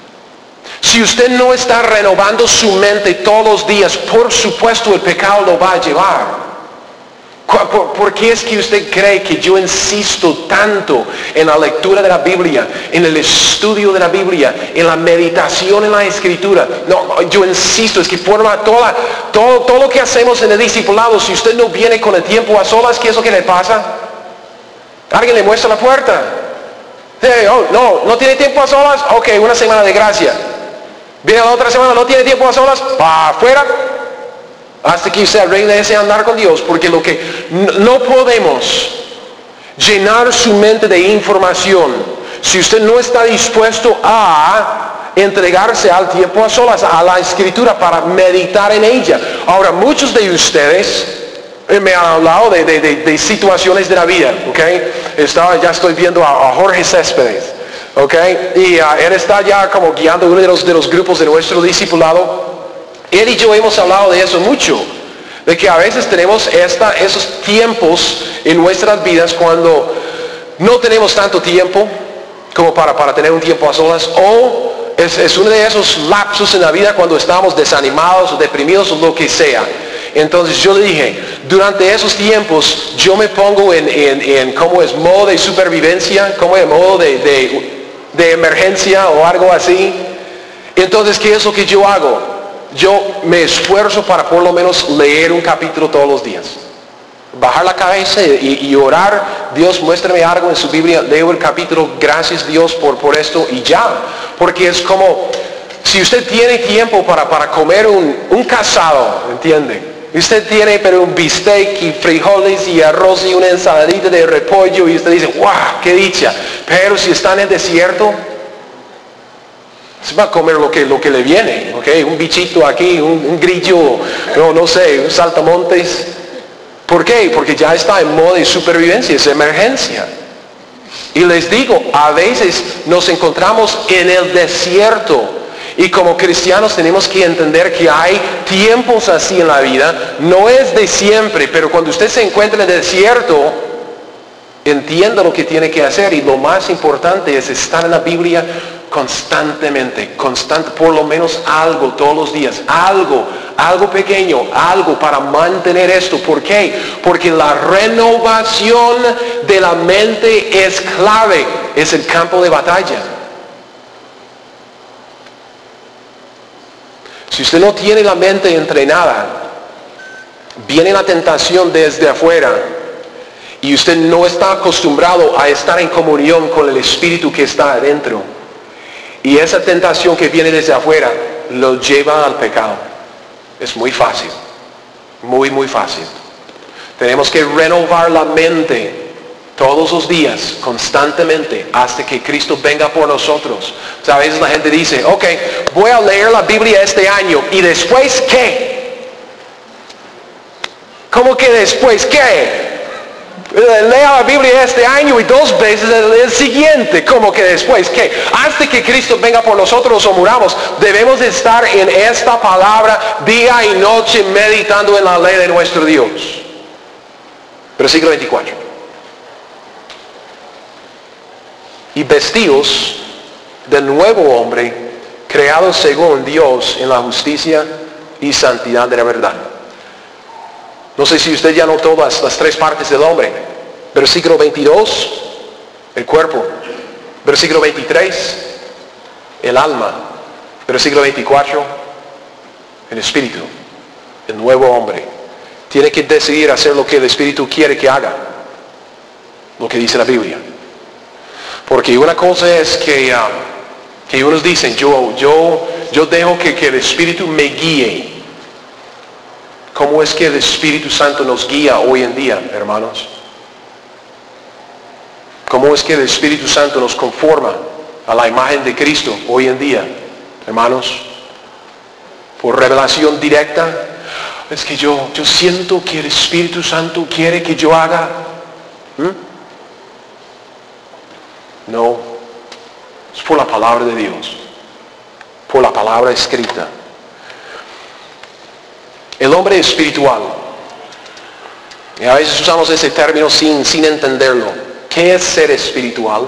Si usted no está renovando su mente todos los días, por supuesto el pecado lo va a llevar. ¿Por qué es que usted cree que yo insisto tanto en la lectura de la Biblia, en el estudio de la Biblia, en la meditación en la Escritura? No, yo insisto, es que forma todo lo que hacemos en el discipulado. Si usted no viene con el tiempo a solas, ¿qué es lo que le pasa? Alguien le muestra la puerta. Hey, no tiene tiempo a solas. Ok, una semana de gracia. Viene la otra semana, no tiene tiempo a solas. Para afuera. Hasta que usted regrese a andar con Dios. Porque lo que no podemos llenar su mente de información si usted no está dispuesto a entregarse al tiempo a solas, a la Escritura, para meditar en ella. Ahora, muchos de ustedes me han hablado de situaciones de la vida, ¿ok? Ya estoy viendo a Jorge Céspedes, ¿ok? Y él está ya como guiando uno de los grupos de nuestro discipulado. Él y yo hemos hablado de eso mucho, de que a veces tenemos esos tiempos en nuestras vidas cuando no tenemos tanto tiempo como para tener un tiempo a solas, o es uno de esos lapsos en la vida cuando estamos desanimados o deprimidos o lo que sea. Entonces yo le dije, durante esos tiempos yo me pongo en ¿cómo es? Modo de supervivencia, como en modo de emergencia o algo así. Entonces, ¿qué es lo que yo hago? Yo me esfuerzo para por lo menos leer un capítulo todos los días. Bajar la cabeza y orar. Dios, muéstrame algo en su Biblia. Leo el capítulo, gracias Dios por esto y ya. Porque es como, si usted tiene tiempo para comer un casado, ¿entiende? Usted tiene pero un bistec y frijoles y arroz y una ensaladita de repollo y usted dice, ¡wow! ¡Qué dicha! Pero si está en el desierto, se va a comer lo que le viene, ¿ok? Un bichito aquí, un grillo, no sé, un saltamontes. ¿Por qué? Porque ya está en modo de supervivencia, es emergencia. Y les digo, a veces nos encontramos en el desierto. Y como cristianos tenemos que entender que hay tiempos así en la vida. No es de siempre, pero cuando usted se encuentra en el desierto, Entienda lo que tiene que hacer y lo más importante es estar en la Biblia constantemente, por lo menos algo todos los días, algo pequeño, algo para mantener esto. ¿Por qué? Porque la renovación de la mente es clave, es el campo de batalla. Si usted no tiene la mente entrenada, viene la tentación desde afuera y usted no está acostumbrado a estar en comunión con el Espíritu que está adentro. Y esa tentación que viene desde afuera lo lleva al pecado. Es muy fácil, muy fácil. Tenemos que renovar la mente todos los días, constantemente, hasta que Cristo venga por nosotros. O sea, a veces la gente dice, ok, voy a leer la Biblia este año, ¿y después qué? ¿Cómo que después qué? Lea la Biblia este año y 2 veces el siguiente. ¿Cómo que después qué? Hasta que Cristo venga por nosotros o muramos, debemos de estar en esta palabra día y noche meditando en la ley de nuestro Dios. Versículo 24. Y vestidos del nuevo hombre, creado según Dios en la justicia y santidad de la verdad. No sé si usted ya notó las 3 partes del hombre. Versículo 22, el cuerpo. Versículo 23, el alma. Versículo 24, el espíritu. El nuevo hombre. Tiene que decidir hacer lo que el Espíritu quiere que haga. Lo que dice la Biblia. Porque una cosa es que unos dicen, yo dejo que el Espíritu me guíe. ¿Cómo es que el Espíritu Santo nos guía hoy en día, hermanos? ¿Cómo es que el Espíritu Santo nos conforma a la imagen de Cristo hoy en día, hermanos? Por revelación directa. Es que yo siento que el Espíritu Santo quiere que yo haga. No, es por la palabra de Dios, por la palabra escrita. El hombre espiritual, y a veces usamos ese término sin entenderlo. ¿Qué es ser espiritual?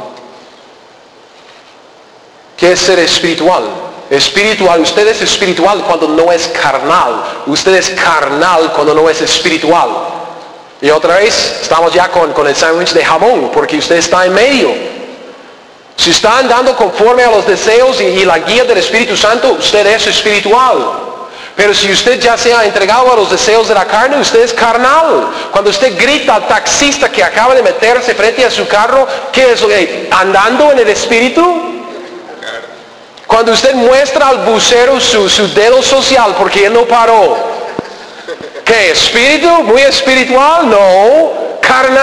¿Qué es ser espiritual? Espiritual, usted es espiritual cuando no es carnal. Usted es carnal cuando no es espiritual. Y otra vez, estamos ya con el sándwich de jamón, porque usted está en medio. Si está andando conforme a los deseos y la guía del Espíritu Santo, usted es espiritual. Pero si usted ya se ha entregado a los deseos de la carne, usted es carnal. Cuando usted grita al taxista que acaba de meterse frente a su carro, ¿qué es lo que? ¿Andando en el Espíritu? Cuando usted muestra al bucero su dedo social porque él no paró, ¿qué? ¿Espíritu? ¿Muy espiritual? No.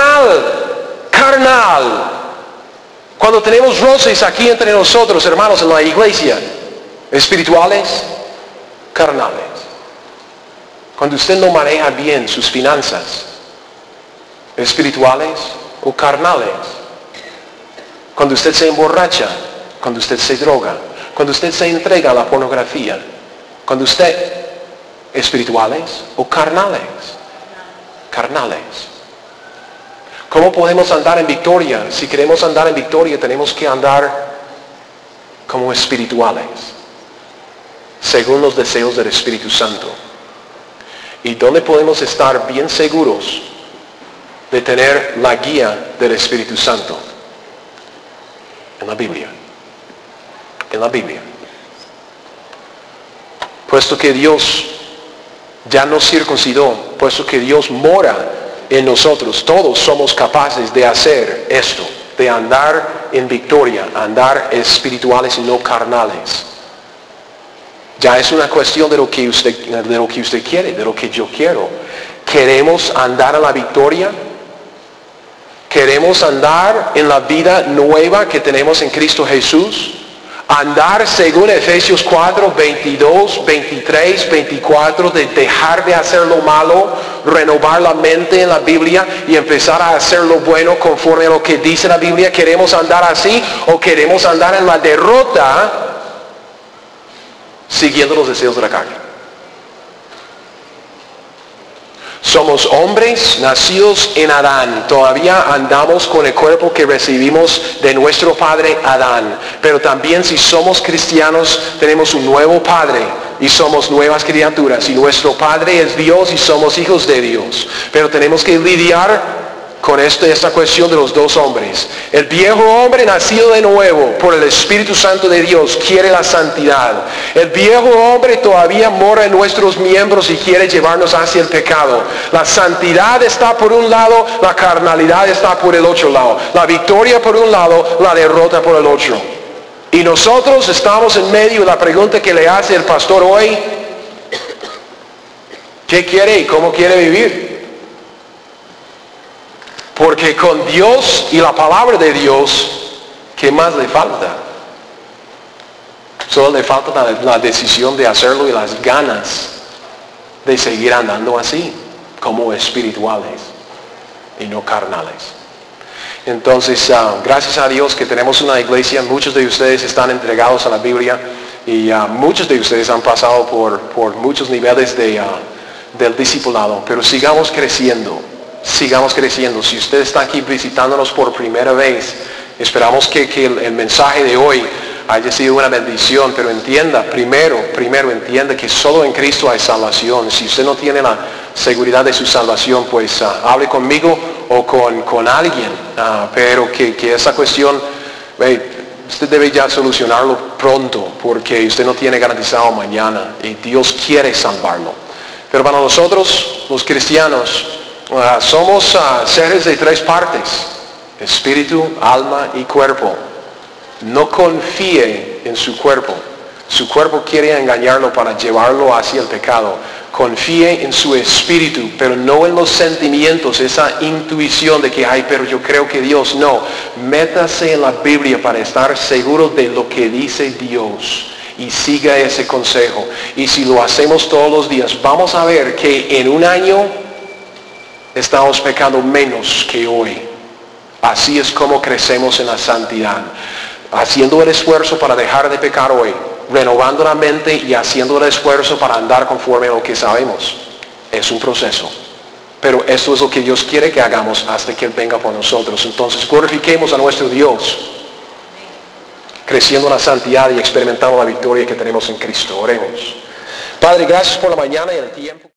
Carnal. Cuando tenemos roces aquí entre nosotros, hermanos, en la iglesia, espirituales, carnales. Cuando usted no maneja bien sus finanzas, espirituales o carnales. Cuando usted se emborracha, cuando usted se droga, cuando usted se entrega a la pornografía, cuando usted, espirituales o carnales. ¿Cómo podemos andar en victoria? Si queremos andar en victoria, tenemos que andar como espirituales, según los deseos del Espíritu Santo. ¿Y dónde podemos estar bien seguros de tener la guía del Espíritu Santo? En la Biblia. En la Biblia. Puesto que Dios ya nos circuncidó, puesto que Dios mora en nosotros, todos somos capaces de hacer esto, de andar en victoria, andar espirituales y no carnales. Ya es una cuestión de lo que usted quiere, de lo que yo quiero. ¿Queremos andar en la victoria? ¿Queremos andar en la vida nueva que tenemos en Cristo Jesús? Andar según Efesios 4, 22, 23, 24, de dejar de hacer lo malo, renovar la mente en la Biblia y empezar a hacer lo bueno conforme a lo que dice la Biblia. ¿Queremos andar así o queremos andar en la derrota siguiendo los deseos de la carne? Somos hombres nacidos en Adán. Todavía andamos con el cuerpo que recibimos de nuestro padre Adán. Pero también si somos cristianos, tenemos un nuevo padre y somos nuevas criaturas. Y nuestro padre es Dios y somos hijos de Dios. Pero tenemos que lidiar con esta cuestión de los dos hombres. El viejo hombre nacido de nuevo por el Espíritu Santo de Dios quiere la santidad. El viejo hombre todavía mora en nuestros miembros y quiere llevarnos hacia el pecado. La santidad está por un lado, la carnalidad está por el otro lado. La victoria por un lado, la derrota por el otro. Y nosotros estamos en medio de la pregunta que le hace el pastor hoy. ¿Qué quiere y cómo quiere vivir? Porque con Dios y la palabra de Dios, ¿qué más le falta? Solo le falta la decisión de hacerlo y las ganas de seguir andando así, como espirituales y no carnales. Entonces, gracias a Dios que tenemos una iglesia, muchos de ustedes están entregados a la Biblia y muchos de ustedes han pasado por muchos niveles del discipulado, pero sigamos creciendo. Sigamos creciendo. Si usted está aquí visitándonos por primera vez, esperamos que el mensaje de hoy haya sido una bendición, pero entienda, primero entienda que solo en Cristo hay salvación. Si usted no tiene la seguridad de su salvación, pues hable conmigo o con alguien, pero que esa cuestión, usted debe ya solucionarlo pronto, porque usted no tiene garantizado mañana y Dios quiere salvarlo. Pero para nosotros, los cristianos, somos seres de tres partes: espíritu, alma y cuerpo. No confíe en su cuerpo. Su cuerpo quiere engañarlo para llevarlo hacia el pecado. Confíe en su espíritu, pero no en los sentimientos, esa intuición de que, pero yo creo que Dios. No, métase en la Biblia para estar seguro de lo que dice Dios y siga ese consejo. Y si lo hacemos todos los días, vamos a ver que en un año estamos pecando menos que hoy. Así es como crecemos en la santidad. Haciendo el esfuerzo para dejar de pecar hoy, renovando la mente y haciendo el esfuerzo para andar conforme a lo que sabemos. Es un proceso. Pero eso es lo que Dios quiere que hagamos hasta que Él venga por nosotros. Entonces glorifiquemos a nuestro Dios, creciendo en la santidad y experimentando la victoria que tenemos en Cristo. Oremos. Padre, gracias por la mañana y el tiempo.